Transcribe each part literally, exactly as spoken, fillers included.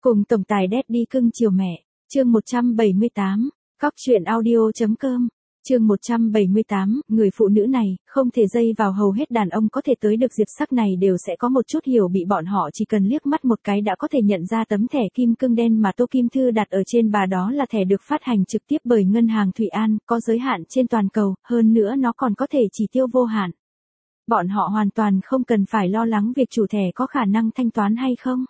Cùng tổng tài Daddy cưng chiều mẹ, chương một trăm bảy mươi tám, cóc truyện audio.com, chương một trăm bảy mươi tám, người phụ nữ này, không thể dây vào hầu hết đàn ông có thể tới được Diệp Sắc này đều sẽ có một chút hiểu bị bọn họ chỉ cần liếc mắt một cái đã có thể nhận ra tấm thẻ kim cương đen mà Tô Kim Thư đặt ở trên bà đó là thẻ được phát hành trực tiếp bởi ngân hàng Thụy An, có giới hạn trên toàn cầu, hơn nữa nó còn có thể chỉ tiêu vô hạn. Bọn họ hoàn toàn không cần phải lo lắng việc chủ thẻ có khả năng thanh toán hay không.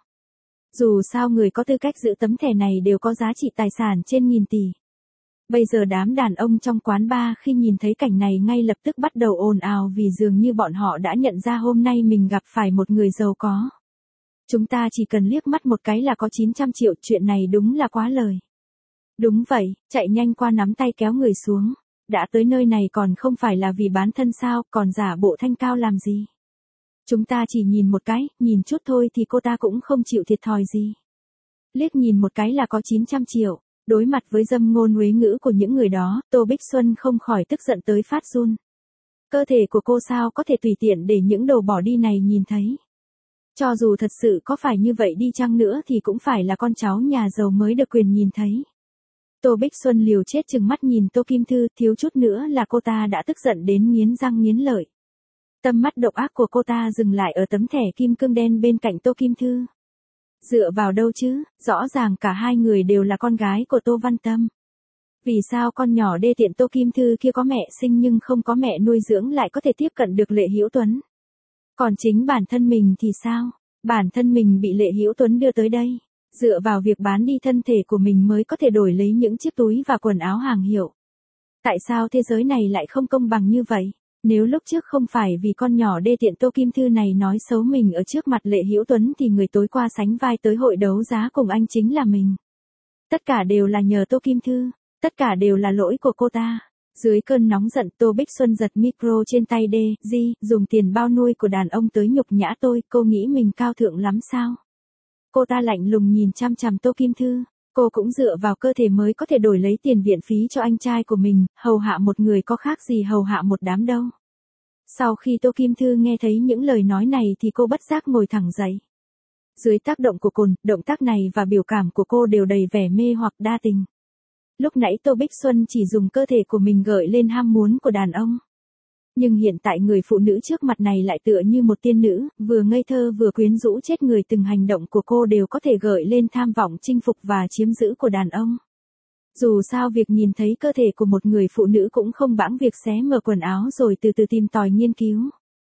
Dù sao người có tư cách giữ tấm thẻ này đều có giá trị tài sản trên nghìn tỷ. Bây giờ đám đàn ông trong quán bar khi nhìn thấy cảnh này ngay lập tức bắt đầu ồn ào vì dường như bọn họ đã nhận ra hôm nay mình gặp phải một người giàu có. Chúng ta chỉ cần liếc mắt một cái là có chín trăm triệu, chuyện này đúng là quá lời. Đúng vậy, chạy nhanh qua nắm tay kéo người xuống. Đã tới nơi này còn không phải là vì bán thân sao, còn giả bộ thanh cao làm gì. Chúng ta chỉ nhìn một cái, nhìn chút thôi thì cô ta cũng không chịu thiệt thòi gì. Liếc nhìn một cái là có chín trăm triệu, đối mặt với dâm ngôn uế ngữ của những người đó, Tô Bích Xuân không khỏi tức giận tới phát run. Cơ thể của cô sao có thể tùy tiện để những đồ bỏ đi này nhìn thấy. Cho dù thật sự có phải như vậy đi chăng nữa thì cũng phải là con cháu nhà giàu mới được quyền nhìn thấy. Tô Bích Xuân liều chết chừng mắt nhìn Tô Kim Thư, thiếu chút nữa là cô ta đã tức giận đến nghiến răng nghiến lợi. Tâm mắt độc ác của cô ta dừng lại ở tấm thẻ kim cương đen bên cạnh Tô Kim Thư. Dựa vào đâu chứ, rõ ràng cả hai người đều là con gái của Tô Văn Tâm. Vì sao con nhỏ đê tiện Tô Kim Thư kia có mẹ sinh nhưng không có mẹ nuôi dưỡng lại có thể tiếp cận được Lệ Hữu Tuấn? Còn chính bản thân mình thì sao? Bản thân mình bị Lệ Hữu Tuấn đưa tới đây, dựa vào việc bán đi thân thể của mình mới có thể đổi lấy những chiếc túi và quần áo hàng hiệu. Tại sao thế giới này lại không công bằng như vậy? Nếu lúc trước không phải vì con nhỏ đê tiện Tô Kim Thư này nói xấu mình ở trước mặt Lệ Hữu Tuấn thì người tối qua sánh vai tới hội đấu giá cùng anh chính là mình. Tất cả đều là nhờ Tô Kim Thư, tất cả đều là lỗi của cô ta. Dưới cơn nóng giận Tô Bích Xuân giật micro trên tay đê, di, dùng tiền bao nuôi của đàn ông tới nhục nhã tôi, cô nghĩ mình cao thượng lắm sao? Cô ta lạnh lùng nhìn chăm chằm Tô Kim Thư. Cô cũng dựa vào cơ thể mới có thể đổi lấy tiền viện phí cho anh trai của mình, hầu hạ một người có khác gì hầu hạ một đám đâu. Sau khi Tô Kim Thư nghe thấy những lời nói này thì cô bất giác ngồi thẳng dậy. Dưới tác động của cồn, động tác này và biểu cảm của cô đều đầy vẻ mê hoặc đa tình. Lúc nãy Tô Bích Xuân chỉ dùng cơ thể của mình gợi lên ham muốn của đàn ông. Nhưng hiện tại người phụ nữ trước mặt này lại tựa như một tiên nữ, vừa ngây thơ vừa quyến rũ chết người, từng hành động của cô đều có thể gợi lên tham vọng chinh phục và chiếm giữ của đàn ông. Dù sao việc nhìn thấy cơ thể của một người phụ nữ cũng không bãng việc xé mở quần áo rồi từ từ tìm tòi nghiên cứu.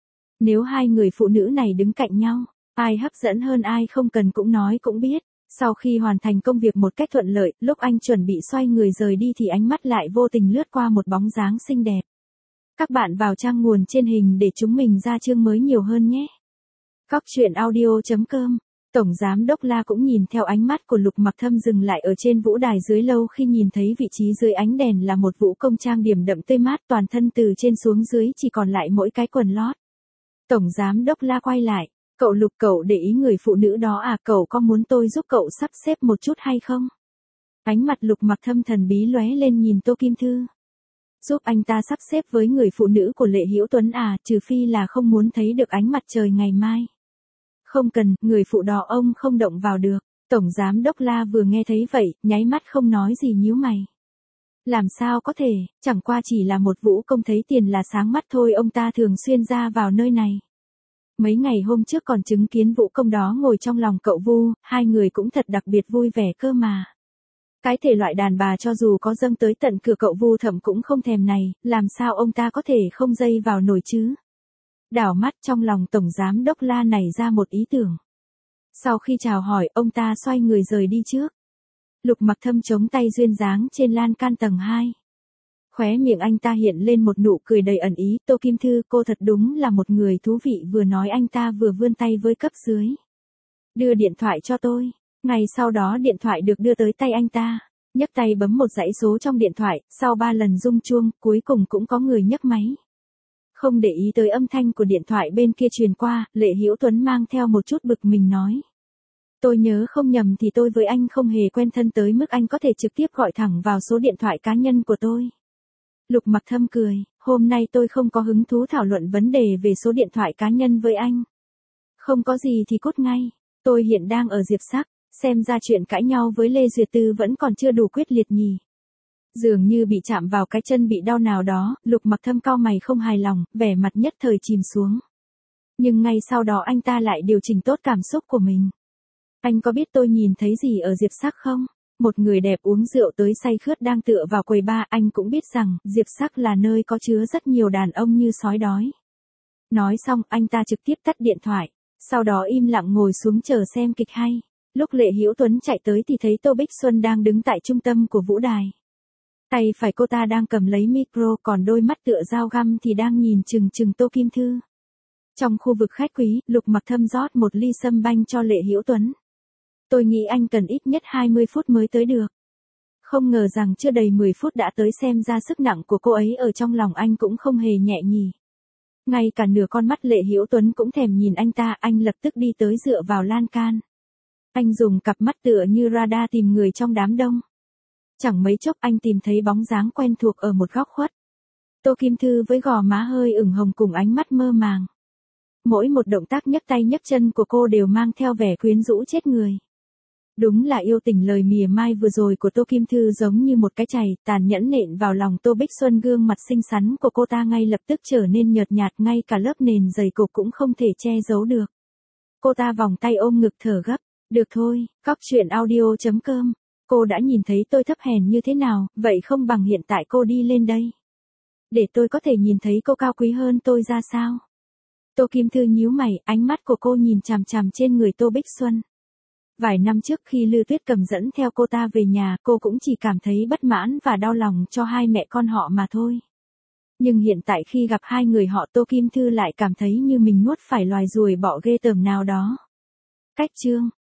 Nếu hai người phụ nữ này đứng cạnh nhau, ai hấp dẫn hơn ai không cần cũng nói cũng biết. Sau khi hoàn thành công việc một cách thuận lợi, lúc anh chuẩn bị xoay người rời đi thì ánh mắt lại vô tình lướt qua một bóng dáng xinh đẹp. Các bạn vào trang nguồn trên hình để chúng mình ra chương mới nhiều hơn nhé. cóc truyện audio.com. Tổng giám đốc La cũng nhìn theo ánh mắt của Lục Mặc Thâm dừng lại ở trên vũ đài dưới lâu khi nhìn thấy vị trí dưới ánh đèn là một vũ công trang điểm đậm tươi mát, toàn thân từ trên xuống dưới chỉ còn lại mỗi cái quần lót. Tổng giám đốc La quay lại, cậu Lục, cậu để ý người phụ nữ đó à, cậu có muốn tôi giúp cậu sắp xếp một chút hay không? Ánh mặt Lục Mặc Thâm thần bí lóe lên nhìn Tô Kim Thư. Giúp anh ta sắp xếp với người phụ nữ của Lệ Hữu Tuấn à, trừ phi là không muốn thấy được ánh mặt trời ngày mai. Không cần, người phụ đó ông không động vào được. Tổng giám đốc La vừa nghe thấy vậy, nháy mắt không nói gì nhíu mày. Làm sao có thể, chẳng qua chỉ là một vũ công thấy tiền là sáng mắt thôi, ông ta thường xuyên ra vào nơi này. Mấy ngày hôm trước còn chứng kiến vũ công đó ngồi trong lòng cậu Vu, hai người cũng thật đặc biệt vui vẻ cơ mà. Cái thể loại đàn bà cho dù có dâng tới tận cửa cậu Vu Thẩm cũng không thèm này, làm sao ông ta có thể không dây vào nổi chứ? Đảo mắt trong lòng tổng giám đốc La nảy ra một ý tưởng. Sau khi chào hỏi, ông ta xoay người rời đi trước. Lục Mặc Thâm chống tay duyên dáng trên lan can tầng hai. Khóe miệng anh ta hiện lên một nụ cười đầy ẩn ý, Tô Kim Thư, cô thật đúng là một người thú vị, vừa nói anh ta vừa vươn tay với cấp dưới. Đưa điện thoại cho tôi. Ngày sau đó điện thoại được đưa tới tay anh ta, nhấc tay bấm một dãy số trong điện thoại, sau ba lần rung chuông, cuối cùng cũng có người nhấc máy. Không để ý tới âm thanh của điện thoại bên kia truyền qua, Lệ Hữu Tuấn mang theo một chút bực mình nói. Tôi nhớ không nhầm thì tôi với anh không hề quen thân tới mức anh có thể trực tiếp gọi thẳng vào số điện thoại cá nhân của tôi. Lục Mặc Thâm cười, hôm nay tôi không có hứng thú thảo luận vấn đề về số điện thoại cá nhân với anh. Không có gì thì cút ngay, tôi hiện đang ở Diệp Sắc. Xem ra chuyện cãi nhau với Lê Duyệt Tư vẫn còn chưa đủ quyết liệt nhỉ. Dường như bị chạm vào cái chân bị đau nào đó, Lục Mặc Thâm cau mày không hài lòng, vẻ mặt nhất thời chìm xuống. Nhưng ngay sau đó anh ta lại điều chỉnh tốt cảm xúc của mình. Anh có biết tôi nhìn thấy gì ở Diệp Sắc không? Một người đẹp uống rượu tới say khướt đang tựa vào quầy bar. Anh cũng biết rằng, Diệp Sắc là nơi có chứa rất nhiều đàn ông như sói đói. Nói xong, anh ta trực tiếp tắt điện thoại. Sau đó im lặng ngồi xuống chờ xem kịch hay. Lúc Lệ Hữu Tuấn chạy tới thì thấy Tô Bích Xuân đang đứng tại trung tâm của vũ đài. Tay phải cô ta đang cầm lấy micro, còn đôi mắt tựa dao găm thì đang nhìn chừng chừng Tô Kim Thư. Trong khu vực khách quý, Lục Mặc Thâm rót một ly sâm banh cho Lệ Hữu Tuấn. Tôi nghĩ anh cần ít nhất hai mươi phút mới tới được. Không ngờ rằng chưa đầy mười phút đã tới, xem ra sức nặng của cô ấy ở trong lòng anh cũng không hề nhẹ nhỉ. Ngay cả nửa con mắt Lệ Hữu Tuấn cũng thèm nhìn anh ta, anh lập tức đi tới dựa vào lan can. Anh dùng cặp mắt tựa như radar tìm người trong đám đông. Chẳng mấy chốc anh tìm thấy bóng dáng quen thuộc ở một góc khuất. Tô Kim Thư với gò má hơi ửng hồng cùng ánh mắt mơ màng. Mỗi một động tác nhấc tay nhấc chân của cô đều mang theo vẻ quyến rũ chết người. Đúng là yêu tình lời mỉa mai vừa rồi của Tô Kim Thư giống như một cái chày tàn nhẫn nện vào lòng Tô Bích Xuân. Gương mặt xinh xắn của cô ta ngay lập tức trở nên nhợt nhạt, ngay cả lớp nền dày cục cũng không thể che giấu được. Cô ta vòng tay ôm ngực thở gấp. Được thôi, cóc truyện audio chấm com. Cô đã nhìn thấy tôi thấp hèn như thế nào, vậy không bằng hiện tại cô đi lên đây. Để tôi có thể nhìn thấy cô cao quý hơn tôi ra sao. Tô Kim Thư nhíu mày, ánh mắt của cô nhìn chằm chằm trên người Tô Bích Xuân. Vài năm trước khi Lư Tuyết Cầm dẫn theo cô ta về nhà, cô cũng chỉ cảm thấy bất mãn và đau lòng cho hai mẹ con họ mà thôi. Nhưng hiện tại khi gặp hai người họ, Tô Kim Thư lại cảm thấy như mình nuốt phải loài ruồi bọ ghê tởm nào đó. Cách chương